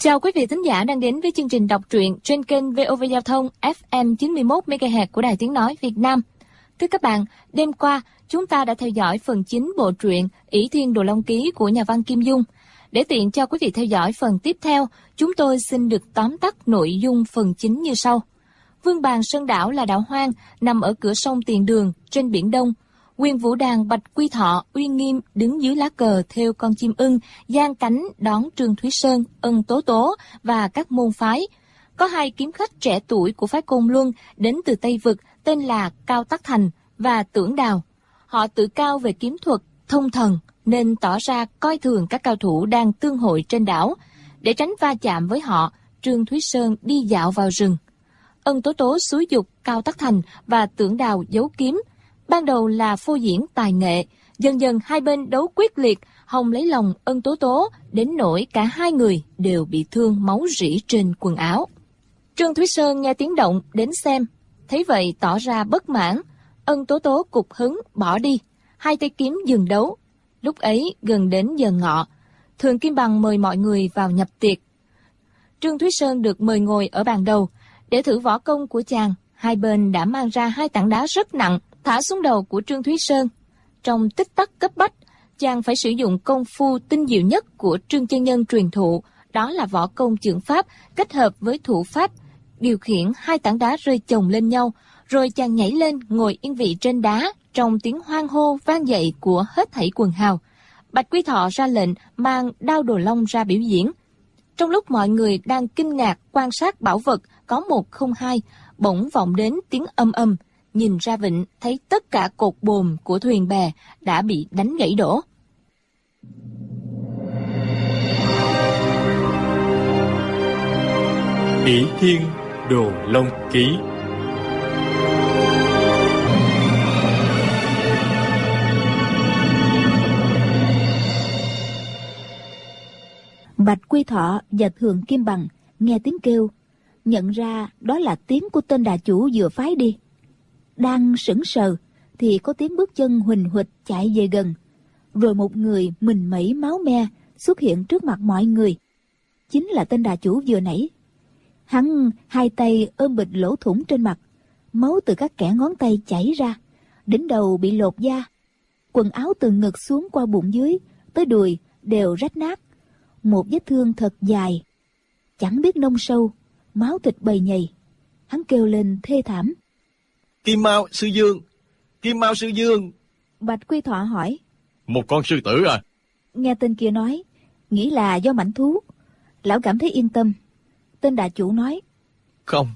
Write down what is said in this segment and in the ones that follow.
Chào quý vị thính giả đang đến với chương trình đọc truyện trên kênh VOV Giao thông FM 91 MHz của Đài Tiếng Nói Việt Nam. Thưa các bạn, đêm qua chúng ta đã theo dõi phần chính bộ truyện Ỷ Thiên Đồ Long Ký của nhà văn Kim Dung. Để tiện cho quý vị theo dõi phần tiếp theo, chúng tôi xin được tóm tắt nội dung phần chính như sau. Vương Bàn Sơn Đảo là đảo hoang nằm ở cửa sông Tiền Đường trên biển Đông. Quyền Vũ Đàn Bạch Quy Thọ uy nghiêm đứng dưới lá cờ theo con chim ưng, giang cánh đón Trương Thúy Sơn, Ân Tố Tố và các môn phái. Có hai kiếm khách trẻ tuổi của phái Côn Luân đến từ Tây Vực tên là Cao Tắc Thành và Tưởng Đào. Họ tự cao về kiếm thuật, thông thần nên tỏ ra coi thường các cao thủ đang tương hội trên đảo. Để tránh va chạm với họ, Trương Thúy Sơn đi dạo vào rừng. Ân Tố Tố xúi giục Cao Tắc Thành và Tưởng Đào giấu kiếm. Ban đầu là phô diễn tài nghệ, dần dần hai bên đấu quyết liệt, hòng lấy lòng Ân Tố Tố, đến nỗi cả hai người đều bị thương máu rỉ trên quần áo. Trương Thúy Sơn nghe tiếng động đến xem, thấy vậy tỏ ra bất mãn. Ân Tố Tố cục hứng bỏ đi, hai tay kiếm dừng đấu. Lúc ấy gần đến giờ ngọ, Thường Kim Bằng mời mọi người vào nhập tiệc. Trương Thúy Sơn được mời ngồi ở bàn đầu. Để thử võ công của chàng, hai bên đã mang ra hai tảng đá rất nặng, thả xuống đầu của Trương Thúy Sơn. Trong tích tắc cấp bách, chàng phải sử dụng công phu tinh diệu nhất của Trương chân nhân truyền thụ, đó là võ công chưởng pháp kết hợp với thủ pháp, điều khiển hai tảng đá rơi chồng lên nhau, rồi chàng nhảy lên ngồi yên vị trên đá trong tiếng hoan hô vang dậy của hết thảy quần hào. Bạch Quy Thọ ra lệnh mang đao Đồ Long ra biểu diễn. Trong lúc mọi người đang kinh ngạc quan sát bảo vật có một không hai, bỗng vọng đến tiếng âm âm. Nhìn ra vịnh thấy tất cả cột buồm của thuyền bè đã bị đánh gãy đổ. Ỷ Thiên Đồ Long Ký. Bạch Quy Thọ và Thường Kim Bằng nghe tiếng kêu, nhận ra đó là tiếng của tên đà chủ vừa phái đi. Đang sững sờ thì có tiếng bước chân huỳnh huỵch chạy về gần, rồi một người mình mẩy máu me xuất hiện trước mặt mọi người. Chính là tên đà chủ vừa nãy. Hắn hai tay ôm bịch lỗ thủng trên mặt, máu từ các kẽ ngón tay chảy ra, đỉnh đầu bị lột da, quần áo từ ngực xuống qua bụng dưới tới đùi đều rách nát, một vết thương thật dài, chẳng biết nông sâu, máu thịt bầy nhầy. Hắn kêu lên thê thảm: Kim Mao sư dương, Kim Mao sư dương. Bạch Quy Thọ hỏi: Một con sư tử à? Nghe tên kia nói, nghĩ là do mãnh thú. Lão cảm thấy yên tâm. Tên đà chủ nói: Không,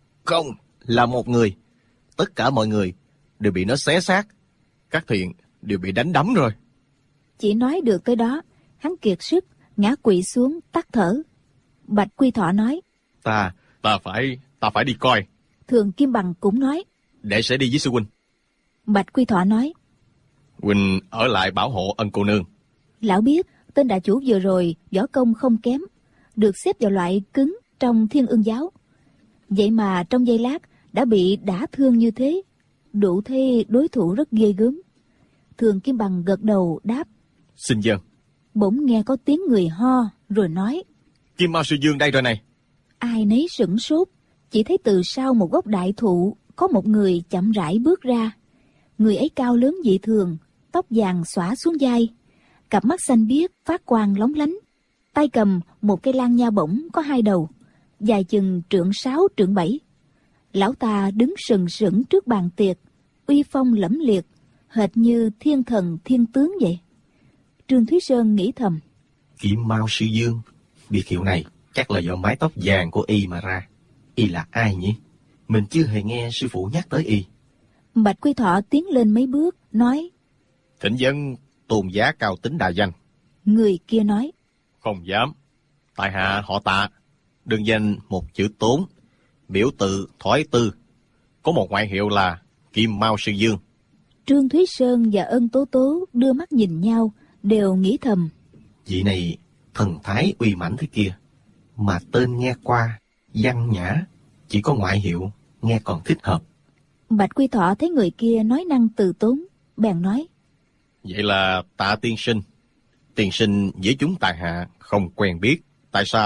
là một người. Tất cả mọi người đều bị nó xé xác. Các thuyền đều bị đánh đắm rồi. Chỉ nói được tới đó, hắn kiệt sức ngã quỵ xuống tắt thở. Bạch Quy Thọ nói: Ta phải đi coi. Thường Kim Bằng cũng nói: Đệ sẽ đi với sư huynh. Bạch Quy Thọ nói: Huynh ở lại bảo hộ Ân cô nương. Lão biết tên đà chủ vừa rồi võ công không kém, được xếp vào loại cứng trong Thiên Ưng giáo. Vậy mà trong giây lát đã bị đả thương như thế, đủ thấy đối thủ rất ghê gớm. Thường Kim Bằng gật đầu đáp: Xin vâng. Bỗng nghe có tiếng người ho rồi nói: Kim Mao sư dương đây rồi này. Ai nấy sửng sốt, chỉ thấy từ sau một gốc đại thụ có một người chậm rãi bước ra. Người ấy cao lớn dị thường, tóc vàng xõa xuống vai, cặp mắt xanh biếc phát quang lóng lánh, tay cầm một cây lan nha bổng có hai đầu, dài chừng trượng 6 trượng 7. Lão ta đứng sừng sững trước bàn tiệc, uy phong lẫm liệt, hệt như thiên thần thiên tướng vậy. Trương Thúy Sơn nghĩ thầm: Kim Mao sư dương, biệt hiệu này chắc là do mái tóc vàng của y mà ra. Y là ai nhỉ? Mình chưa hề nghe sư phụ nhắc tới y. Bạch Quy Thọ tiến lên mấy bước nói: Thỉnh dân tôn giá Cao Tính đại danh. Người kia nói: Không dám. Tại hạ họ Tạ, đương danh một chữ Tốn, biểu tự Thoái Tư, có một ngoại hiệu là Kim Mao sư dương. Trương Thúy Sơn và Ân Tố Tố đưa mắt nhìn nhau, đều nghĩ thầm: Vị này thần thái uy mãnh thế kia, mà tên nghe qua văn nhã, chỉ có ngoại hiệu nghe còn thích hợp. Bạch Quy Thọ thấy người kia nói năng từ tốn, bèn nói: Vậy là Tạ tiên sinh với chúng tại hạ không quen biết, tại sao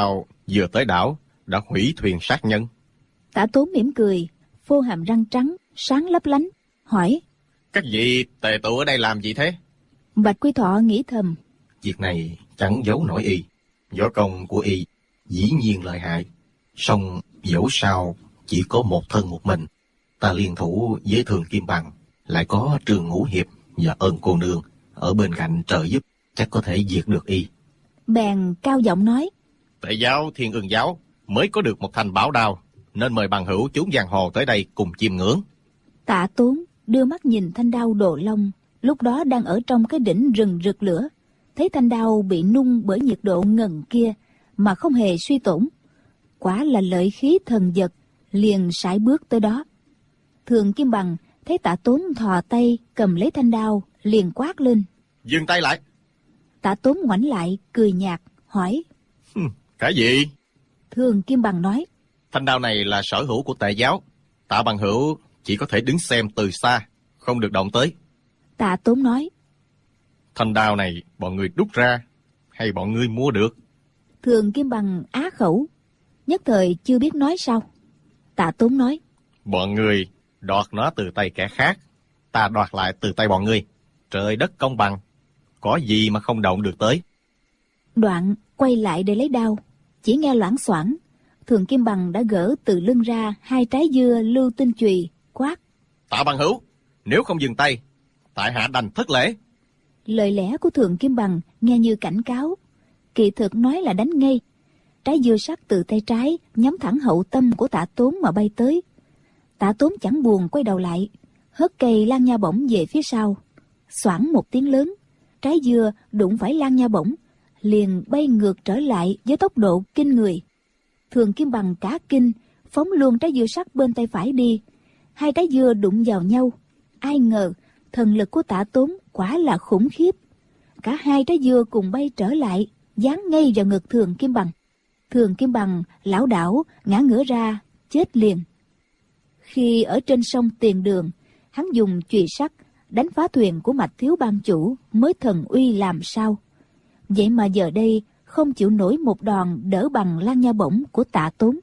vừa tới đảo đã hủy thuyền sát nhân. Tả Tốn mỉm cười, phô hàm răng trắng sáng lấp lánh, hỏi: Các vị tề tụ ở đây làm gì thế? Bạch Quy Thọ nghĩ thầm: Việc này chẳng giấu nổi y. Võ công của y dĩ nhiên lợi hại, song dẫu sao chỉ có một thân một mình. Ta liên thủ với Thường Kim Bằng, lại có Trường Ngũ Hiệp và Ân cô nương ở bên cạnh trợ giúp, chắc có thể diệt được y. Bèn cao giọng nói: Tề giáo Thiên Ưng giáo mới có được một thanh bảo đao, nên mời bằng hữu chúng giang hồ tới đây cùng chiêm ngưỡng. Tạ Tốn đưa mắt nhìn thanh đao Đồ Long, lúc đó đang ở trong cái đỉnh rừng rực lửa. Thấy thanh đao bị nung bởi nhiệt độ ngần kia mà không hề suy tổn, quả là lợi khí thần vật, liền sải bước tới đó. Thường Kim Bằng thấy Tạ Tốn thò tay cầm lấy thanh đao, liền quát lên: Dừng tay lại! Tạ Tốn ngoảnh lại cười nhạt hỏi: Cái gì? Thường Kim Bằng nói: Thanh đao này là sở hữu của Tề giáo. Tạ bằng hữu chỉ có thể đứng xem từ xa, không được động tới. Tạ Tốn nói: Thanh đao này bọn người đúc ra hay bọn ngươi mua được? Thường Kim Bằng á khẩu, nhất thời chưa biết nói sao. Tạ Tốn nói: Bọn người đoạt nó từ tay kẻ khác, ta đoạt lại từ tay bọn ngươi. Trời đất công bằng, có gì mà không động được tới. Đoạn quay lại để lấy đao, chỉ nghe loảng xoảng, Thường Kim Bằng đã gỡ từ lưng ra 2 trái dưa lưu tinh chùy, quát: Tạ bằng hữu, nếu không dừng tay, tại hạ đành thất lễ. Lời lẽ của Thường Kim Bằng nghe như cảnh cáo, kỳ thực nói là đánh ngay. Trái dưa sắt từ tay trái nhắm thẳng hậu tâm của Tạ Tốn mà bay tới. Tạ Tốn chẳng buồn quay đầu lại, hất cây lan nha bổng về phía sau. Xoảng một tiếng lớn, trái dưa đụng phải lan nha bổng, liền bay ngược trở lại với tốc độ kinh người. Thường Kim Bằng cả kinh, phóng luôn trái dưa sắt bên tay phải đi. 2 trái dưa đụng vào nhau. Ai ngờ thần lực của Tạ Tốn quả là khủng khiếp. Cả 2 trái dưa cùng bay trở lại, dán ngay vào ngực Thường Kim Bằng. Thường Kim Bằng lảo đảo ngã ngửa ra, chết liền. Khi ở trên sông Tiền Đường, hắn dùng chùy sắt đánh phá thuyền của Mạch thiếu ban chủ mới thần uy làm sao. Vậy mà giờ đây không chịu nổi một đòn đỡ bằng lan nha bổng của Tạ Tốn.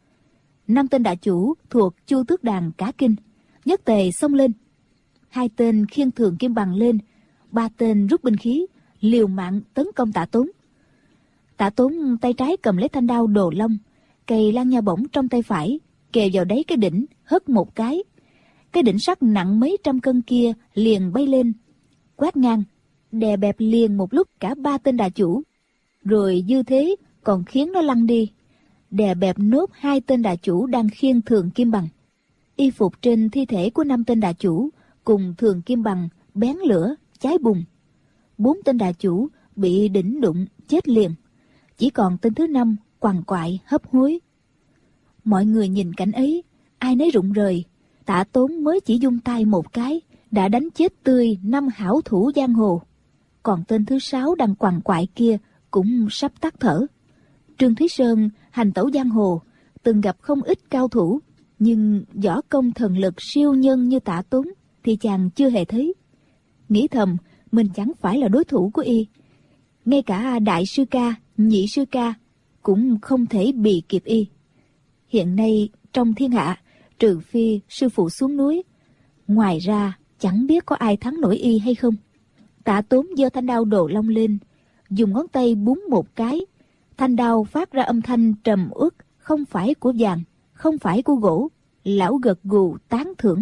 5 tên đạ chủ thuộc Chu Tước Đàn cả kinh, nhất tề xông lên. 2 tên khiêng Thường Kim Bằng lên, 3 tên rút binh khí liều mạng tấn công Tạ Tốn. Tạ Tốn tay trái cầm lấy thanh đao Đồ Long, cây lan nha bổng trong tay phải kề vào đáy cái đỉnh, hất một cái đỉnh sắt nặng mấy trăm cân kia liền bay lên, quét ngang, đè bẹp liền một lúc cả 3 tên đà chủ, rồi dư thế còn khiến nó lăn đi, đè bẹp nốt 2 tên đà chủ đang khiêng Thường Kim Bằng. Y phục trên thi thể của 5 tên đà chủ cùng Thường Kim Bằng bén lửa cháy bùng. 4 tên đà chủ bị đỉnh đụng chết liền, chỉ còn tên thứ 5 quằn quại hấp hối. Mọi người nhìn cảnh ấy, ai nấy rụng rời. Tạ Tốn mới chỉ vung tay một cái đã đánh chết tươi 5 hảo thủ giang hồ, còn tên thứ 6 đang quằn quại kia cũng sắp tắt thở. Trương Thúy Sơn hành tẩu giang hồ, từng gặp không ít cao thủ, nhưng võ công thần lực siêu nhân như Tạ Tốn thì chàng chưa hề thấy. Nghĩ thầm mình chẳng phải là đối thủ của y, ngay cả đại sư ca, nhị sư ca cũng không thể bì kịp y. Hiện nay trong thiên hạ, trừ phi sư phụ xuống núi, ngoài ra chẳng biết có ai thắng nổi y hay không. Tạ Tốn giơ thanh đao Đồ Long lên, dùng ngón tay búng một cái, thanh đao phát ra âm thanh trầm uất, không phải của vàng, không phải của gỗ. Lão gật gù tán thưởng: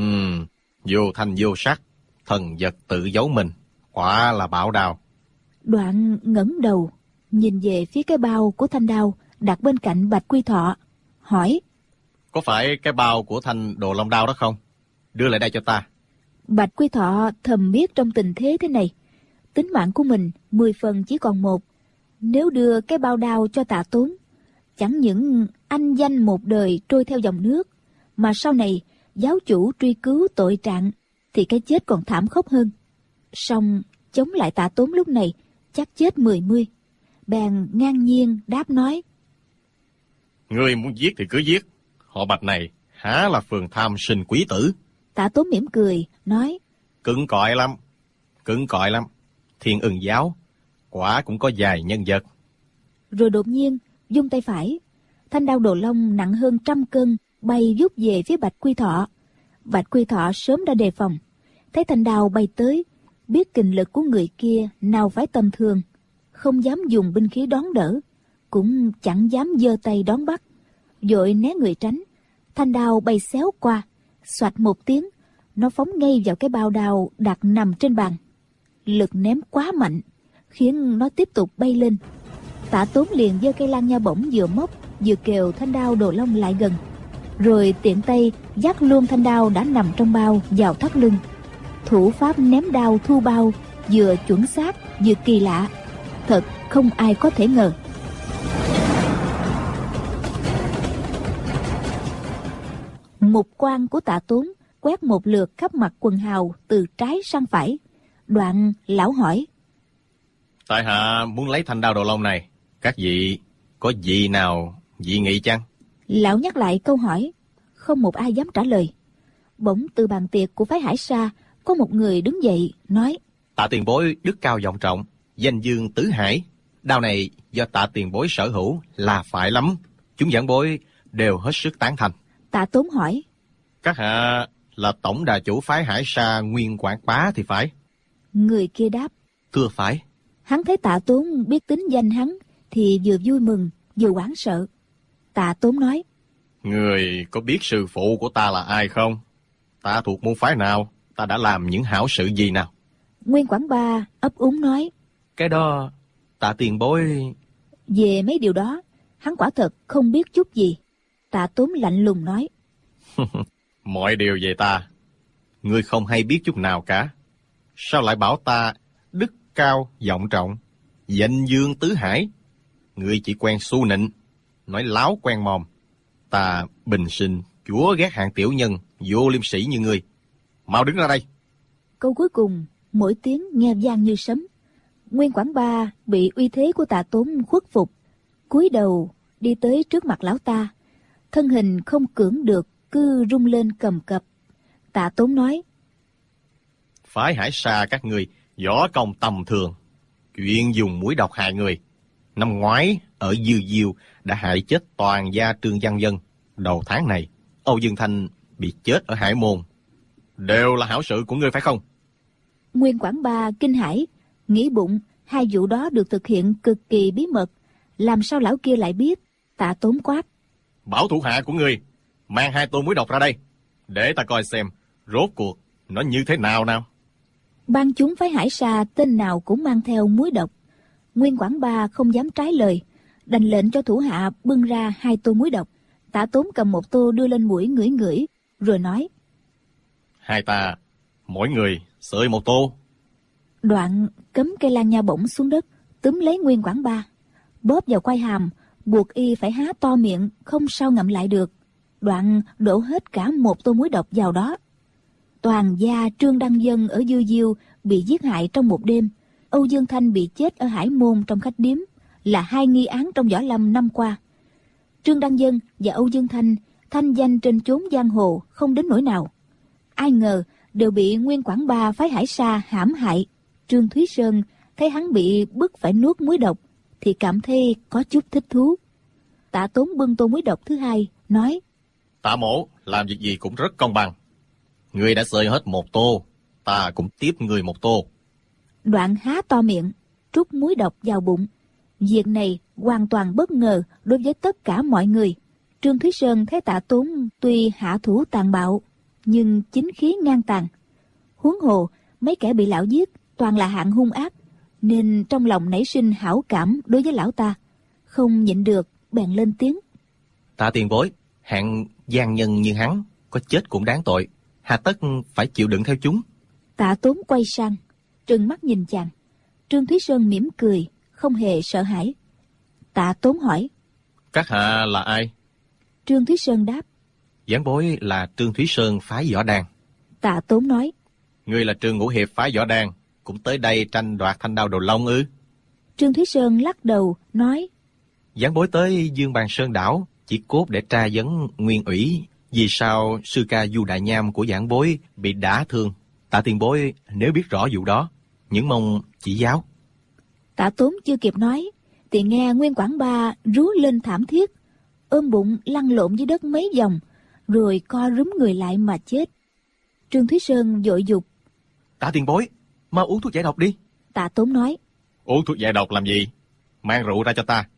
Vô thanh vô sắc, thần vật tự giấu mình, quả là bảo đao. Đoạn ngẩng đầu nhìn về phía cái bao của thanh đao đặt bên cạnh Bạch Quy Thọ, hỏi: Có phải cái bao của thanh Đồ Long đao đó không? Đưa lại đây cho ta. Bạch Quy Thọ thầm biết trong tình thế thế này, tính mạng của mình 10 phần chỉ còn 1. Nếu đưa cái bao đao cho Tạ Tốn, chẳng những anh danh một đời trôi theo dòng nước, mà sau này giáo chủ truy cứu tội trạng thì cái chết còn thảm khốc hơn. Song chống lại Tạ Tốn lúc này chắc chết 10. Bèn ngang nhiên đáp nói: Ngươi muốn giết thì cứ giết, họ Bạch này há là phường tham sinh quý tử. Tạ Tốn mỉm cười nói: Cứng cỏi lắm. Thiên Ưng giáo quả cũng có vài nhân vật. Rồi đột nhiên Vung tay phải, thanh đao Đồ Long nặng hơn 100 cân bay vút về phía Bạch Quy Thọ. Bạch Quy Thọ sớm đã đề phòng, thấy thanh đao bay tới, biết kình lực của người kia nào phải tầm thường, không dám dùng binh khí đón đỡ, cũng chẳng dám giơ tay đón bắt, vội né người tránh. Thanh đao bay xéo qua, xoạch một tiếng, nó phóng ngay vào cái bao đao đặt nằm trên bàn. Lực ném quá mạnh, khiến nó tiếp tục bay lên. Tạ Tốn liền giơ cây lan nha bổng vừa móc vừa kêu thanh đao Đồ Long lại gần, rồi tiện tay dắt luôn thanh đao đã nằm trong bao vào thắt lưng. Thủ pháp ném đao thu bao vừa chuẩn xác vừa kỳ lạ, thật không ai có thể ngờ. Mục quang của Tạ Tốn quét một lượt khắp mặt quần hào từ trái sang phải. Đoạn lão hỏi: Tại hạ muốn lấy thanh đao Đồ Long này, các vị có gì nào dị nghị chăng? Lão nhắc lại câu hỏi, không một ai dám trả lời. Bỗng từ bàn tiệc của phái Hải Sa có một người đứng dậy nói: Tạ tiền bối đức cao vọng trọng, danh dương tứ hải, đao này do Tạ tiền bối sở hữu là phải lắm, chúng giảng bối đều hết sức tán thành. Tạ Tốn hỏi: Các hạ là tổng đà chủ phái Hải Sa Nguyên Quảng Bá thì phải? Người kia đáp: Thưa phải. Hắn thấy Tạ Tốn biết tính danh hắn thì vừa vui mừng vừa hoảng sợ. Tạ Tốn nói: Người có biết sư phụ của ta là ai không? Ta thuộc môn phái nào? Ta đã làm những hảo sự gì nào? Nguyên Quảng Ba ấp úng nói: Cái đó Tạ tiền bối... Về mấy điều đó hắn quả thật không biết chút gì. Tạ Tốn lạnh lùng nói: Mọi điều về ta ngươi không hay biết chút nào cả. Sao lại bảo ta đức cao vọng trọng, danh dương tứ hải? Ngươi chỉ quen su nịnh, nói láo quen mồm. Ta bình sinh chúa ghét hạng tiểu nhân vô liêm sĩ như ngươi. Mau đứng ra đây. Câu cuối cùng mỗi tiếng nghe vang như sấm. Nguyên Quảng Ba bị uy thế của Tạ Tốn khuất phục, cúi đầu đi tới trước mặt lão ta, thân hình không cưỡng được cứ rung lên cầm cập. Tạ Tốn nói: Phái Hải Sa các ngươi võ công tầm thường, chuyện dùng muối độc hại người. Năm ngoái ở Dư Diêu đã hại chết toàn gia Trương Văn Dân. Đầu tháng này Âu Dương Thanh bị chết ở Hải Môn. Đều là hảo sự của ngươi phải không? Nguyên Quảng Ba kinh hãi, nghĩ bụng hai vụ đó được thực hiện cực kỳ bí mật, làm sao lão kia lại biết? Tạ Tốn quát: Bảo thủ hạ của ngươi mang 2 tô muối độc ra đây, để ta coi xem rốt cuộc nó như thế nào nào. Ban chúng phái Hải Sa tên nào cũng mang theo muối độc. Nguyên Quảng Ba không dám trái lời, đành lệnh cho thủ hạ bưng ra 2 tô muối độc. Tạ Tốn cầm 1 tô đưa lên mũi ngửi ngửi, rồi nói: Hai ta mỗi người sơi 1 tô. Đoạn cấm cây lan nha bổng xuống đất, túm lấy Nguyên Quảng Ba, bóp vào quai hàm, buộc y phải há to miệng, không sao ngậm lại được. Đoạn đổ hết cả 1 tô muối độc vào đó. Toàn gia Trương Đăng Dân ở Dư Diêu bị giết hại trong một đêm. Âu Dương Thanh bị chết ở Hải Môn trong khách điếm, là 2 nghi án trong võ lâm năm qua. Trương Đăng Dân và Âu Dương Thanh thanh danh trên chốn giang hồ không đến nỗi nào. Ai ngờ đều bị Nguyên Quảng Ba phái Hải Sa hãm hại. Trương Thúy Sơn thấy hắn bị bức phải nuốt muối độc thì cảm thấy có chút thích thú. Tạ Tốn bưng tô muối độc thứ 2 nói: Tạ mổ làm việc gì cũng rất công bằng. Ngươi đã sơi hết 1 tô, ta cũng tiếp ngươi 1 tô. Đoạn há to miệng, trút muối độc vào bụng. Việc này hoàn toàn bất ngờ đối với tất cả mọi người. Trương Thúy Sơn thấy Tạ Tốn tuy hạ thủ tàn bạo, nhưng chính khí ngang tàn. Huống hồ mấy kẻ bị lão giết toàn là hạng hung ác, nên trong lòng nảy sinh hảo cảm đối với lão ta. Không nhịn được bèn lên tiếng: Tạ tiền bối, hạng gian nhân như hắn có chết cũng đáng tội, hà tất phải chịu đựng theo chúng. Tạ Tốn quay sang trừng mắt nhìn chàng. Trương Thúy Sơn mỉm cười, không hề sợ hãi. Tạ Tốn hỏi: Các hạ là ai? Trương Thúy Sơn đáp: Giảng bối là Trương Thúy Sơn phái Võ Đan. Tạ Tốn nói: Ngươi là Trương Ngũ Hiệp phái Võ Đan, cũng tới đây tranh đoạt thanh đao Đồ Long ư? Trương Thúy Sơn lắc đầu nói: Giảng bối tới Dương Bàn Sơn đảo chỉ cốt để tra vấn nguyên ủy vì sao sư ca Du Đại Nham của giảng bối bị đả thương. Tạ tiền bối nếu biết rõ vụ đó, những mong chỉ giáo. Tạ Tốn chưa kịp nói thì nghe Nguyên Quảng Ba rú lên thảm thiết, ôm bụng lăn lộn dưới đất mấy vòng, rồi co rúm người lại mà chết. Trương Thúy Sơn vội dục: Tạ tiền bối, mau uống thuốc giải độc đi. Tạ Tốn nói: Uống thuốc giải độc làm gì? Mang rượu ra cho ta.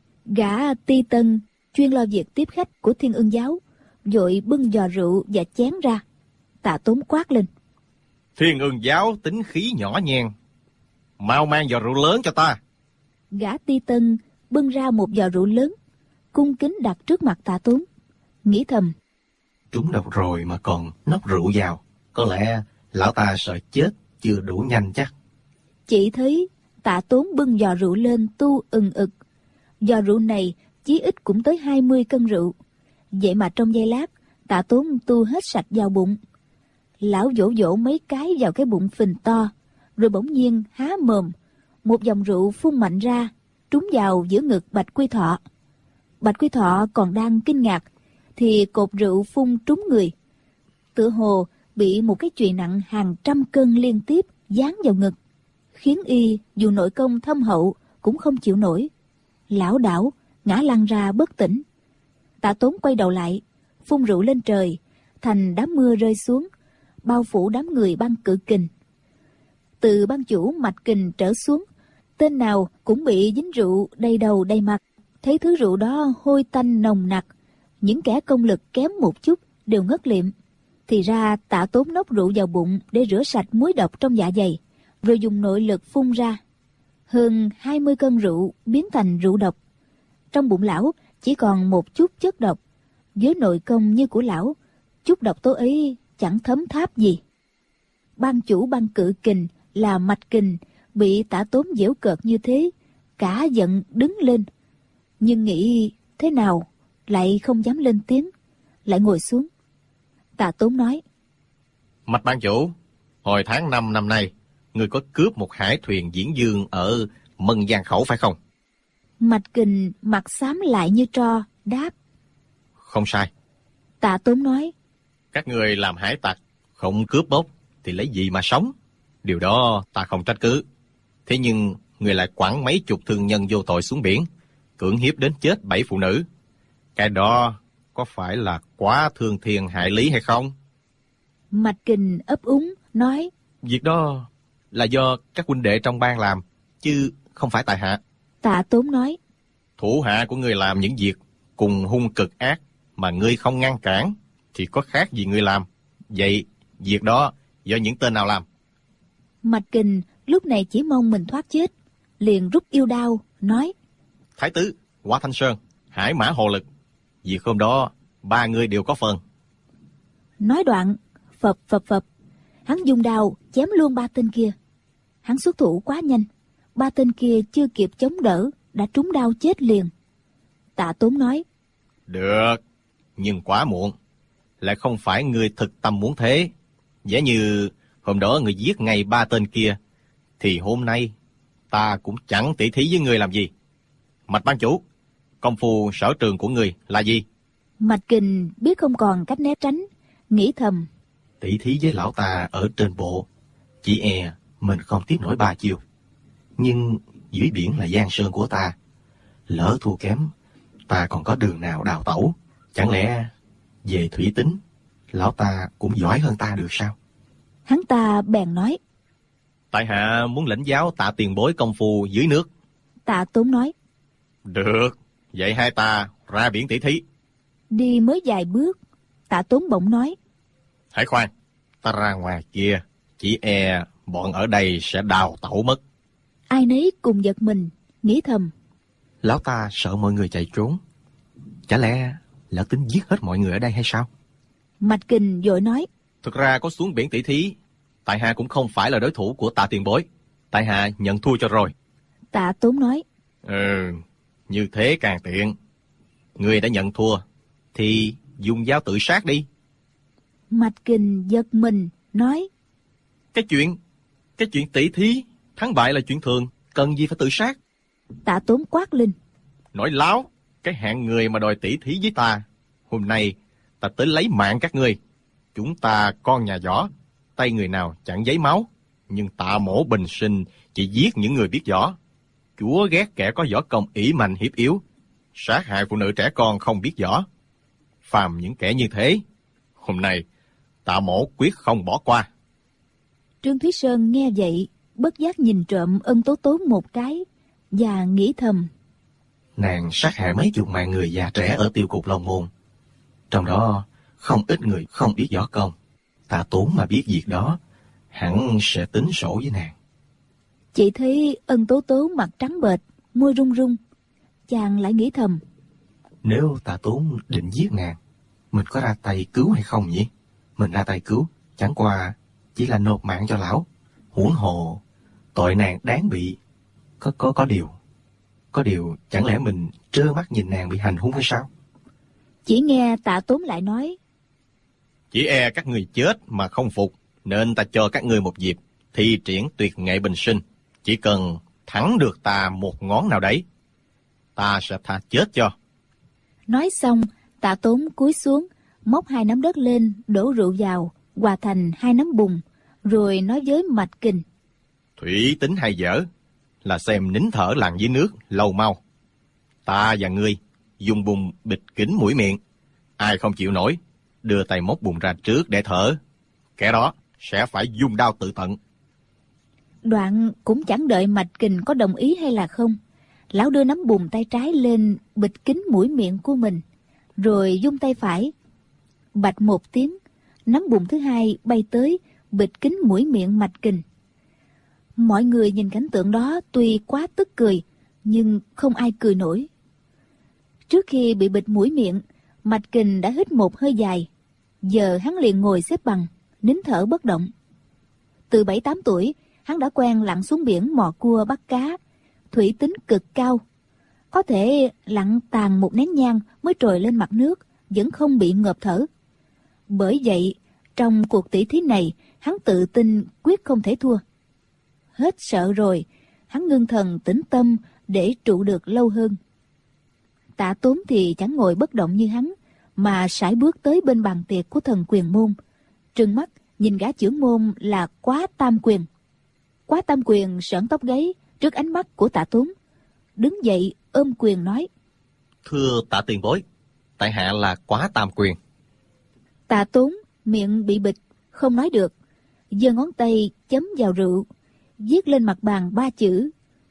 Gã Ti Tân chuyên lo việc tiếp khách của Thiên Ưng giáo vội bưng giò rượu và chén ra. Tạ Tốn quát lên: Thiên Ưng giáo tính khí nhỏ nhen, mau mang giò rượu lớn cho ta. Gã Ti Tân bưng ra một giò rượu lớn, cung kính đặt trước mặt Tạ Tốn, nghĩ thầm: Trúng độc rồi mà còn nốc rượu vào, có lẽ lão ta sợ chết chưa đủ nhanh chắc. Chỉ thấy Tạ Tốn bưng giò rượu lên tu ừng ực. Giò rượu này chí ít cũng tới 20 cân rượu. Vậy mà trong giây lát, Tạ Tốn tu hết sạch vào bụng. Lão vỗ vỗ mấy cái vào cái bụng phình to, rồi bỗng nhiên há mồm, một dòng rượu phun mạnh ra, trúng vào giữa ngực Bạch Quy Thọ. Bạch Quy Thọ còn đang kinh ngạc, thì cột rượu phun trúng người. Tựa hồ bị một cái chùy nặng hàng trăm cân liên tiếp giáng vào ngực, khiến y dù nội công thâm hậu cũng không chịu nổi, lảo đảo ngã lăn ra bất tỉnh. Tạ Tốn quay đầu lại, phun rượu lên trời, thành đám mưa rơi xuống, bao phủ đám người Băng Cự Kình. Từ ban chủ Mạch Kình trở xuống, tên nào cũng bị dính rượu đầy đầu đầy mặt. Thấy thứ rượu đó hôi tanh nồng nặc, những kẻ công lực kém một chút đều ngất liệm. Thì ra Tạ Tốn nốc rượu vào bụng để rửa sạch muối độc trong dạ dày, rồi dùng nội lực phun ra. Hơn 20 cân rượu biến thành rượu độc. Trong bụng lão chỉ còn một chút chất độc. Với nội công như của lão, chút độc tố ấy chẳng thấm tháp gì. Ban chủ Băng Cự Kình là Mạch Kình bị Tạ Tốn giễu cợt như thế, cả giận đứng lên, nhưng nghĩ thế nào lại không dám lên tiếng, lại ngồi xuống. Tạ Tốn nói: Mạch ban chủ, hồi tháng 5 năm nay, người có cướp một hải thuyền diễn dương ở Mân Giang Khẩu phải không? Mạch Kình mặt xám lại như tro, đáp: Không sai. Tạ Tốn nói: Các người làm hải tặc, không cướp bóc thì lấy gì mà sống? Điều đó ta không trách cứ. Thế nhưng người lại quẳng mấy chục thương nhân vô tội xuống biển, cưỡng hiếp đến chết 7 phụ nữ. Cái đó có phải là quá thương thiên hại lý hay không? Mạch Kình ấp úng nói: Việc đó là do các huynh đệ trong bang làm, chứ không phải tại hạ. Tạ Tốn nói: Thủ hạ của người làm những việc cùng hung cực ác mà ngươi không ngăn cản thì có khác gì ngươi làm. Vậy việc đó do những tên nào làm? Mạch Kình lúc này chỉ mong mình thoát chết, liền rút yêu đao nói: Thái tứ, Hoa Thanh Sơn, Hải Mã Hồ Lực, việc hôm đó 3 người đều có phần. Nói đoạn, phập phập phập, hắn dùng đao chém luôn 3 tên kia. Hắn xuất thủ quá nhanh, 3 tên kia chưa kịp chống đỡ đã trúng đao chết liền. Tạ Tốn nói: Được, nhưng quá muộn. Lại không phải người thực tâm muốn thế. Giả như hôm đó người giết ngay 3 tên kia, thì hôm nay ta cũng chẳng tỉ thí với người làm gì. Mạch ban chủ, công phu sở trường của người là gì? Mạch Kình biết không còn cách né tránh, nghĩ thầm: Tỷ thí với lão ta ở trên bộ, chỉ e mình không tiếp nổi 3 chiêu. Nhưng dưới biển là giang sơn của ta, lỡ thua kém, ta còn có đường nào đào tẩu? Chẳng lẽ về thủy tính, lão ta cũng giỏi hơn ta được sao? Hắn ta bèn nói: Tại hạ muốn lãnh giáo Tạ tiền bối công phu dưới nước. Tạ Tốn nói: Được, vậy hai ta ra biển tỉ thí. Đi mới vài bước, Tạ Tốn bỗng nói: Hãy khoan, ta ra ngoài kia, chỉ e bọn ở đây sẽ đào tẩu mất. Ai nấy cùng giật mình, nghĩ thầm: Lão ta sợ mọi người chạy trốn, chả lẽ lão tính giết hết mọi người ở đây hay sao? Mạch Kình vội nói: Thực ra có xuống biển tỉ thí, tại hạ cũng không phải là đối thủ của Tạ tiền bối. Tại hạ nhận thua cho rồi. Tạ Tốn nói: Như thế càng tiện. Người đã nhận thua thì dùng dao tự sát đi. Mạch Kình giật mình nói: Cái chuyện tỉ thí thắng bại là chuyện thường, cần gì phải tự sát? Tạ Tốn quát lên: Nói láo, cái hạng người mà đòi tỉ thí với ta, hôm nay ta tới lấy mạng các ngươi. Chúng ta con nhà võ, tay người nào chẳng giấy máu, nhưng Tạ mổ bình sinh chỉ giết những người biết võ. Chúa ghét kẻ có võ công ỷ mạnh hiếp yếu, sát hại phụ nữ trẻ con không biết võ. Phàm những kẻ như thế, hôm nay Tạ Mỗ quyết không bỏ qua. Trương Thúy Sơn nghe vậy, bất giác nhìn trộm Ân Tố Tố một cái và nghĩ thầm: Nàng sát hại mấy chục mạng người già trẻ ở Tiêu Cục Long Môn, trong đó không ít người không biết võ công. Tạ Tốn mà biết việc đó, hẳn sẽ tính sổ với nàng. Chỉ thấy Ân Tố Tố mặt trắng bệch, môi run run. Chàng lại nghĩ thầm: Nếu Tạ Tốn định giết nàng, mình có ra tay cứu hay không nhỉ? Mình ra tay cứu, chẳng qua chỉ là nộp mạng cho lão. Huống hồ, tội nàng đáng bị. Có điều, chẳng lẽ mình trơ mắt nhìn nàng bị hành hung hay sao? Chỉ nghe Tạ Tốn lại nói: Chỉ e các người chết mà không phục, nên ta cho các ngươi một dịp thi triển tuyệt nghệ bình sinh. Chỉ cần thắng được ta một ngón nào đấy, ta sẽ tha chết cho. Nói xong, Tạ Tốn cúi xuống, móc 2 nắm đất lên, đổ rượu vào, hòa thành 2 nắm bùn, rồi nói với Mạch Kình: Thủy tính hay dở, là xem nín thở lặn dưới nước lâu mau. Ta và ngươi dùng bùn bịt kín mũi miệng. Ai không chịu nổi, đưa tay móc bùn ra trước để thở. Kẻ đó sẽ phải dùng đao tự tận. Đoạn cũng chẳng đợi Mạch Kình có đồng ý hay là không, lão đưa nắm bùn tay trái lên bịt kín mũi miệng của mình, rồi dung tay phải. Bạch một tiếng, nắm bùn thứ hai bay tới bịt kín mũi miệng Mạch Kình. Mọi người nhìn cảnh tượng đó tuy quá tức cười, nhưng không ai cười nổi. Trước khi bị bịt mũi miệng, Mạch Kình đã hít một hơi dài. Giờ hắn liền ngồi xếp bằng, nín thở bất động. Từ 7-8 tuổi, hắn đã quen lặn xuống biển mò cua bắt cá, thủy tính cực cao. Có thể lặn tàn một nén nhang mới trồi lên mặt nước, vẫn không bị ngợp thở. Bởi vậy, trong cuộc tỷ thí này, hắn tự tin quyết không thể thua. Hết sợ rồi, hắn ngưng thần tĩnh tâm để trụ được lâu hơn. Tạ Tốn thì chẳng ngồi bất động như hắn, mà sải bước tới bên bàn tiệc của thần Quyền Môn, trừng mắt nhìn gã trưởng môn là Quá Tam Quyền. Quá Tam Quyền sởn tóc gáy trước ánh mắt của Tạ Tốn, đứng dậy ôm quyền nói: Thưa Tạ tiền bối, tại hạ là Quá Tam Quyền. Tạ Tốn miệng bị bịt, không nói được, giơ ngón tay chấm vào rượu, viết lên mặt bàn 3 chữ.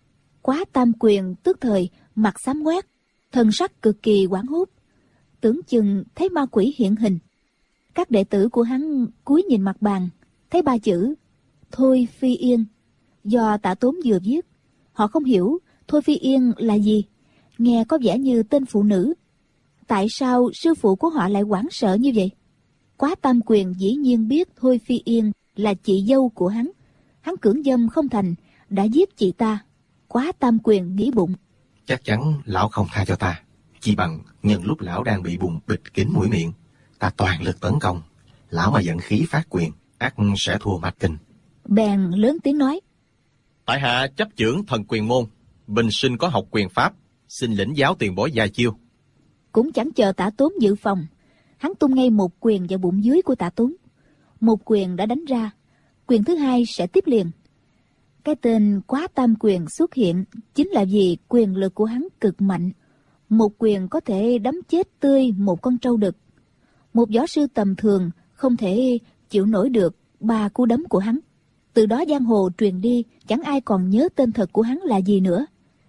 Quá Tam Quyền tức thời mặt xám ngoét, thần sắc cực kỳ hoảng hốt, tưởng chừng thấy ma quỷ hiện hình. Các đệ tử của hắn cúi nhìn mặt bàn, thấy 3 chữ Thôi Phi Yên do Tạ Tốn vừa viết. Họ không hiểu Thôi Phi Yên là gì, nghe có vẻ như tên phụ nữ. Tại sao sư phụ của họ lại hoảng sợ như vậy? Quá Tam Quyền dĩ nhiên biết Thôi Phi Yên là chị dâu của hắn. Hắn cưỡng dâm không thành, đã giết chị ta. Quá Tam Quyền nghĩ bụng: Chắc chắn lão không tha cho ta. Chỉ bằng nhân lúc lão đang bị bùn bịt kín mũi miệng, ta toàn lực tấn công. Lão mà giận khí phát quyền, ắt sẽ thua Mạch Kình. Bèn lớn tiếng nói: Tại hạ chấp chưởng thần Quyền Môn, bình sinh có học quyền pháp, xin lĩnh giáo tiền bối vài chiêu. Cũng chẳng chờ Tạ Tốn dự phòng, hắn tung ngay một quyền vào bụng dưới của Tạ Tốn. Một quyền đã đánh ra, quyền thứ hai sẽ tiếp liền. Cái tên Quá Tam Quyền xuất hiện chính là vì quyền lực của hắn cực mạnh. Một quyền có thể đấm chết tươi một con trâu đực. Một võ sư tầm thường không thể chịu nổi được 3 cú đấm của hắn. Từ đó giang hồ truyền đi, chẳng ai còn nhớ tên thật của hắn là gì nữa.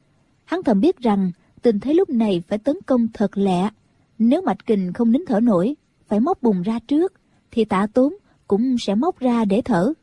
Hắn thầm biết rằng tình thế lúc này phải tấn công thật lẹ. Nếu Mạch Kình không nín thở nổi, phải móc bùn ra trước, thì Tạ Tốn cũng sẽ móc ra để thở.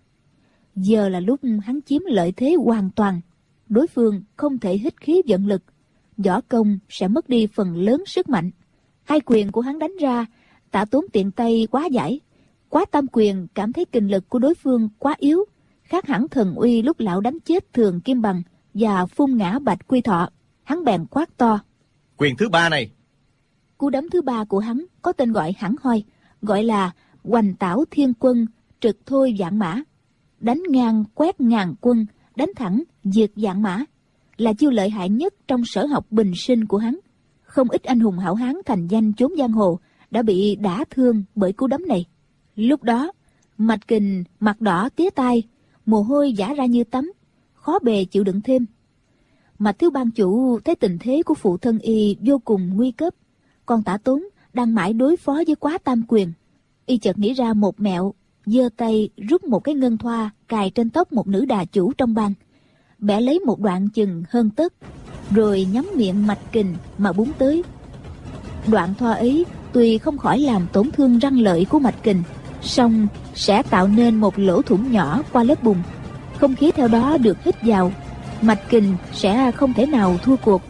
Giờ là lúc hắn chiếm lợi thế hoàn toàn. Đối phương không thể hít khí vận lực, võ công sẽ mất đi phần lớn sức mạnh. 2 quyền của hắn đánh ra, Tạ Tốn tiện tay quá giải. Quá Tam Quyền cảm thấy kình lực của đối phương quá yếu, khác hẳn thần uy lúc lão đánh chết Thường Kim Bằng và phun ngã Bạch Quy Thọ. Hắn bèn quát to: Quyền thứ 3 này. Cú đấm thứ 3 của hắn có tên gọi hẳn hoi, gọi là Hoành Tảo Thiên Quân, trực thôi vạn mã. Đánh ngang quét ngàn quân, đánh thẳng diệt vạn mã, là chiêu lợi hại nhất trong sở học bình sinh của hắn. Không ít anh hùng hảo hán thành danh chốn giang hồ đã bị đả thương bởi cú đấm này. Lúc đó Mạch Kình mặt đỏ tía tai, mồ hôi vã ra như tắm, khó bề chịu đựng thêm. Mạch thiếu ban chủ thấy tình thế của phụ thân y vô cùng nguy cấp, còn Tả Tốn đang mãi đối phó với Quá Tam Quyền. Y chợt nghĩ ra một mẹo, giơ tay rút một cái ngân thoa cài trên tóc một nữ đà chủ trong bang, bẻ lấy một đoạn chừng hơn tấc, rồi nhắm miệng Mạch Kình mà búng tới. Đoạn thoa ấy tuy không khỏi làm tổn thương răng lợi của Mạch Kình, song sẽ tạo nên một lỗ thủng nhỏ qua lớp bùn. Không khí theo đó được hít vào, Mạch Kình sẽ không thể nào thua cuộc.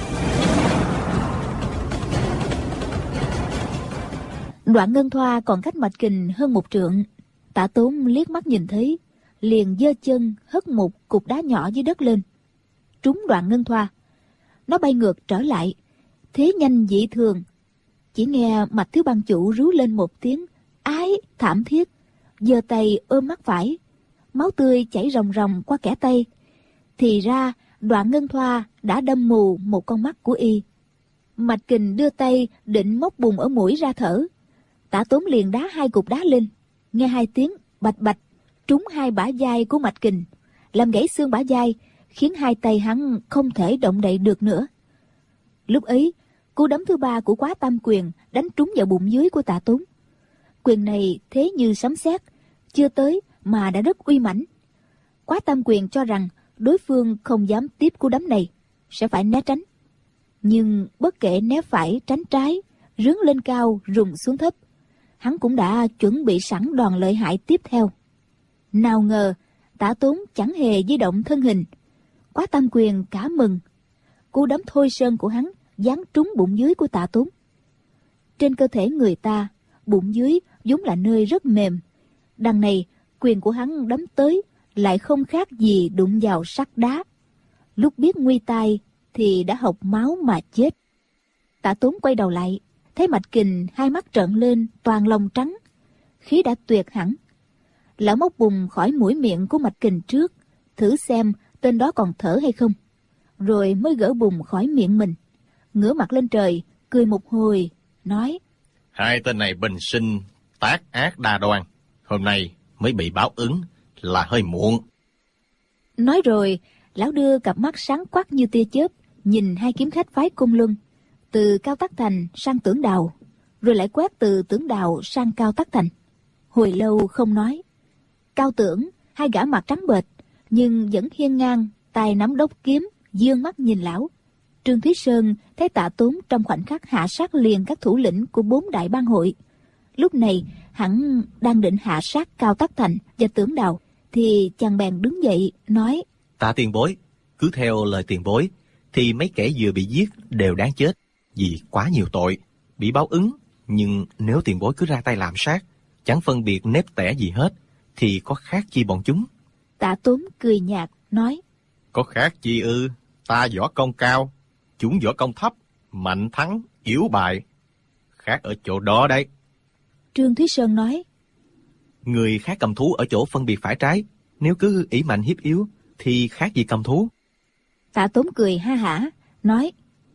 Đoạn ngân thoa còn cách Mạch Kình hơn một trượng. Tả Tốn liếc mắt nhìn thấy, liền giơ chân hất một cục đá nhỏ dưới đất lên, trúng đoạn ngân thoa. Nó bay ngược trở lại, thế nhanh dị thường. Chỉ nghe Mạch thiếu ban chủ rú lên một tiếng ái thảm thiết, giơ tay ôm mắt phải, máu tươi chảy ròng ròng qua kẽ tay. Thì ra đoạn ngân thoa đã đâm mù một con mắt của y. Mạch Kình đưa tay định móc bùn ở mũi ra thở. Tả Tốn liền đá hai cục đá lên, nghe hai tiếng bạch bạch, trúng hai bả vai của Mạch Kình, làm gãy xương bả vai, khiến hai tay hắn không thể động đậy được nữa. Lúc ấy, cú đấm thứ ba của Quá Tam Quyền đánh trúng vào bụng dưới của Tả Tốn. Quyền này thế như sấm sét, chưa tới mà đã rất uy mãnh. Quá Tam Quyền cho rằng đối phương không dám tiếp cú đấm này, sẽ phải né tránh. Nhưng bất kể né phải tránh trái, rướn lên cao rùng xuống thấp, hắn cũng đã chuẩn bị sẵn đòn lợi hại tiếp theo. Nào ngờ Tả Tốn chẳng hề di động thân hình. Quá Tam Quyền cả mừng, cú đấm thôi sơn của hắn giáng trúng bụng dưới của Tả Tốn. Trên cơ thể người ta, bụng dưới vốn là nơi rất mềm, đằng này quyền của hắn đấm tới lại không khác gì đụng vào sắt đá. Lúc biết nguy tai thì đã hộc máu mà chết. Tả Tốn quay đầu lại, thấy Mạch Kình hai mắt trợn lên toàn lông trắng, khí đã tuyệt hẳn. Lão móc bùn khỏi mũi miệng của Mạch Kình trước, thử xem tên đó còn thở hay không, rồi mới gỡ bùn khỏi miệng mình, ngửa mặt lên trời cười một hồi, nói: Hai tên này bình sinh tác ác đa đoan, hôm nay mới bị báo ứng là hơi muộn. Nói rồi, lão đưa cặp mắt sáng quắc như tia chớp nhìn hai kiếm khách phái Côn Luân, từ Cao Tắc Thành sang Tưởng Đào, rồi lại quét từ Tưởng Đào sang Cao Tắc Thành. Hồi lâu không nói. Cao Tưởng, hai gã mặt trắng bệch nhưng vẫn hiên ngang, tay nắm đốc kiếm, dương mắt nhìn lão. Trương Thúy Sơn thấy Tạ Tốn trong khoảnh khắc hạ sát liền các thủ lĩnh của 4 đại bang hội. Lúc này hắn đang định hạ sát Cao Tắc Thành và Tưởng Đào, thì chàng bèn đứng dậy nói: Tạ tiền bối, cứ theo lời tiền bối thì mấy kẻ vừa bị giết đều đáng chết, vì quá nhiều tội, bị báo ứng. Nhưng nếu tiền bối cứ ra tay làm sát, chẳng phân biệt nếp tẻ gì hết, thì có khác chi bọn chúng? Tạ Tốn cười nhạt nói: Có khác chi ư? Ta võ công cao, chúng võ công thấp, mạnh thắng, yếu bại. Khác ở chỗ đó đấy. Trương Thúy Sơn nói: Người khác cầm thú ở chỗ phân biệt phải trái, nếu cứ ỷ mạnh hiếp yếu thì khác gì cầm thú. Tạ Tốn cười ha hả nói: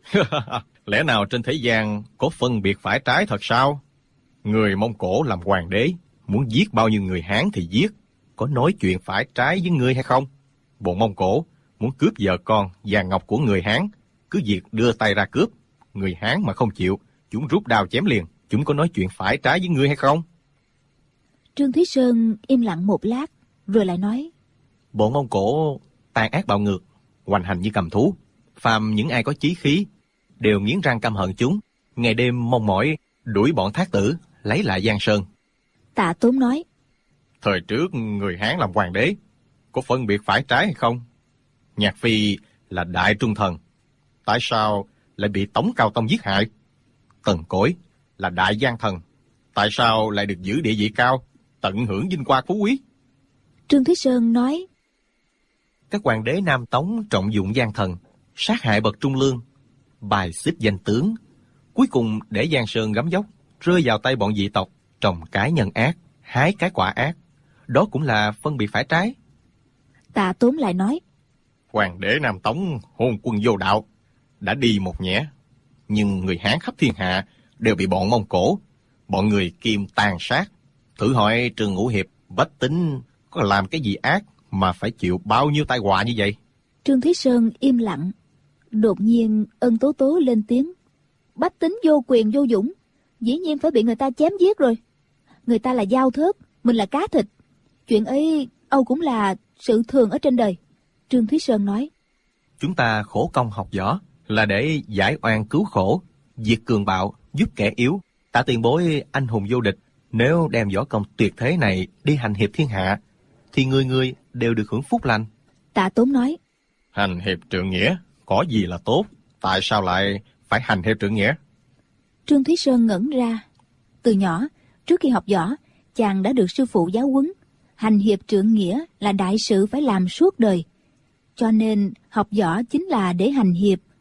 Lẽ nào trên thế gian có phân biệt phải trái thật sao? Người Mông Cổ làm hoàng đế, muốn giết bao nhiêu người Hán thì giết, có nói chuyện phải trái với ngươi hay không? Bọn Mông Cổ muốn cướp vợ con vàng ngọc của người Hán, cứ việc đưa tay ra cướp. Người Hán mà không chịu, chúng rút đao chém liền. Chúng có nói chuyện phải trái với ngươi hay không? Trương Thúy Sơn im lặng một lát, rồi lại nói: Bọn Mông Cổ tàn ác bạo ngược, hoành hành như cầm thú. Phàm những ai có chí khí đều nghiến răng căm hận chúng, ngày đêm mong mỏi đuổi bọn Thác Tử lấy lại Giang Sơn. Tạ Tốn nói: Thời trước người Hán làm hoàng đế, có phân biệt phải trái hay không? Nhạc Phi là đại trung thần, tại sao lại bị Tống Cao Tông giết hại? Tần Cối là đại gian thần, tại sao lại được giữ địa vị cao, tận hưởng vinh quang phú quý? Trương Thúy Sơn nói: Các hoàng đế Nam Tống trọng dụng gian thần, sát hại bậc trung lương, bài xích danh tướng, cuối cùng để Giang Sơn gấm dốc, rơi vào tay bọn dị tộc, trồng cái nhân ác, hái cái quả ác. Đó cũng là phân biệt phải trái. Tạ Tốn lại nói: Hoàng đế Nam Tống hôn quân vô đạo, đã đi một nhẽ, nhưng người Hán khắp thiên hạ đều bị bọn Mông Cổ, bọn người Kim tàn sát. Thử hỏi Trương Ngũ Hiệp, bách tính có làm cái gì ác mà phải chịu bao nhiêu tai họa như vậy? Trương Thúy Sơn im lặng, Đột nhiên Ân Tố Tố lên tiếng. Bách tính vô quyền vô dũng, dĩ nhiên phải bị người ta chém giết rồi. Người ta là dao thớt, mình là cá thịt. Chuyện ấy Âu cũng là sự thường ở trên đời. Trương Thúy Sơn nói. Chúng ta khổ công học võ là để giải oan cứu khổ, diệt cường bạo, giúp kẻ yếu. Tạ tiền bối anh hùng vô địch, nếu đem võ công tuyệt thế này đi hành hiệp thiên hạ, thì người người đều được hưởng phúc lành. Tạ Tốn nói. Hành hiệp trượng nghĩa, có gì là tốt, tại sao lại phải hành hiệp trượng nghĩa? Trương Thúy Sơn ngẩn ra. Từ nhỏ, trước khi học võ, chàng đã được sư phụ giáo huấn. Hành hiệp trượng nghĩa là đại sự phải làm suốt đời. Cho nên học võ chính là để hành hiệp,